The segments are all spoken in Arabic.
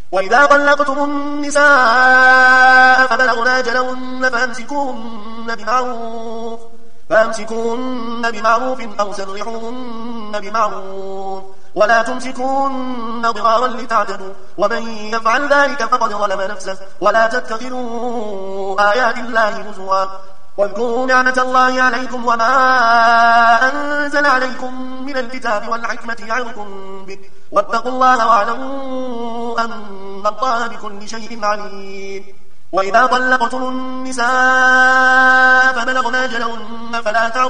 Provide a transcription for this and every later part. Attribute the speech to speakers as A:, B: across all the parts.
A: وإذا طلقتم النساء فبلغن أجلهن فأمسكوهن بمعروف أو سرحوهن بمعروف ولا تمسكوهن ضرارا لتعتدوا ومن يفعل ذلك فقد ظلم نفسه ولا تتخذوا آيات الله هزوا واذكروا نعمة الله عليكم وما أنزل عليكم من الكتاب والحكمة يعظكم به واتقوا الله واعلموا أن الله بكل شيء عليم. وإذا طلقتم النساء فبلغن أجلهن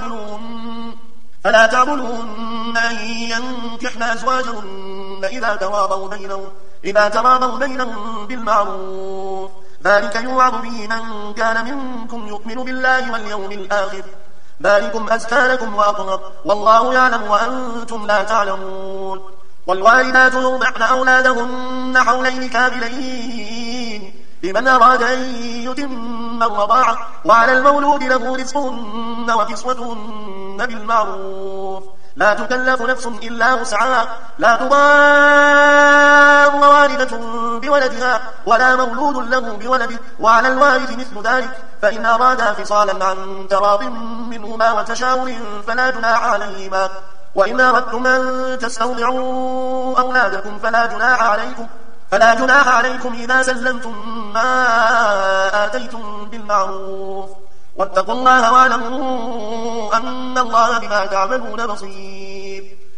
A: فلا تعضلوهن أن ينكحن أزواجهن إذا تراضوا بينهم بالمعروف ذلك يوعظ به من كان منكم يؤمن بالله واليوم الآخر ذلكم أزكى لكم وأطهر والله يعلم وأنتم لا تعلمون. والوالدات يرضعن أولادهن حولين كاملين لمن أراد أن يتم الرضاعة وعلى المولود له رزقهن وكسوتهن بالمعروف لا تكلف نفس إلا وسعها لا تضار والدة بولدها ولا مولود له بولده وعلى الوارث مثل ذلك فإن أرادا فصالا عن تراض منهما وتشاور فلا جناح عليهما وإن أردتم أن تستودعوا أولادكم فلا جناح عليكم إذا سلمتم ما آتيتم بالمعروف واتقوا الله واعلموا أن الله بما تعملون بصير.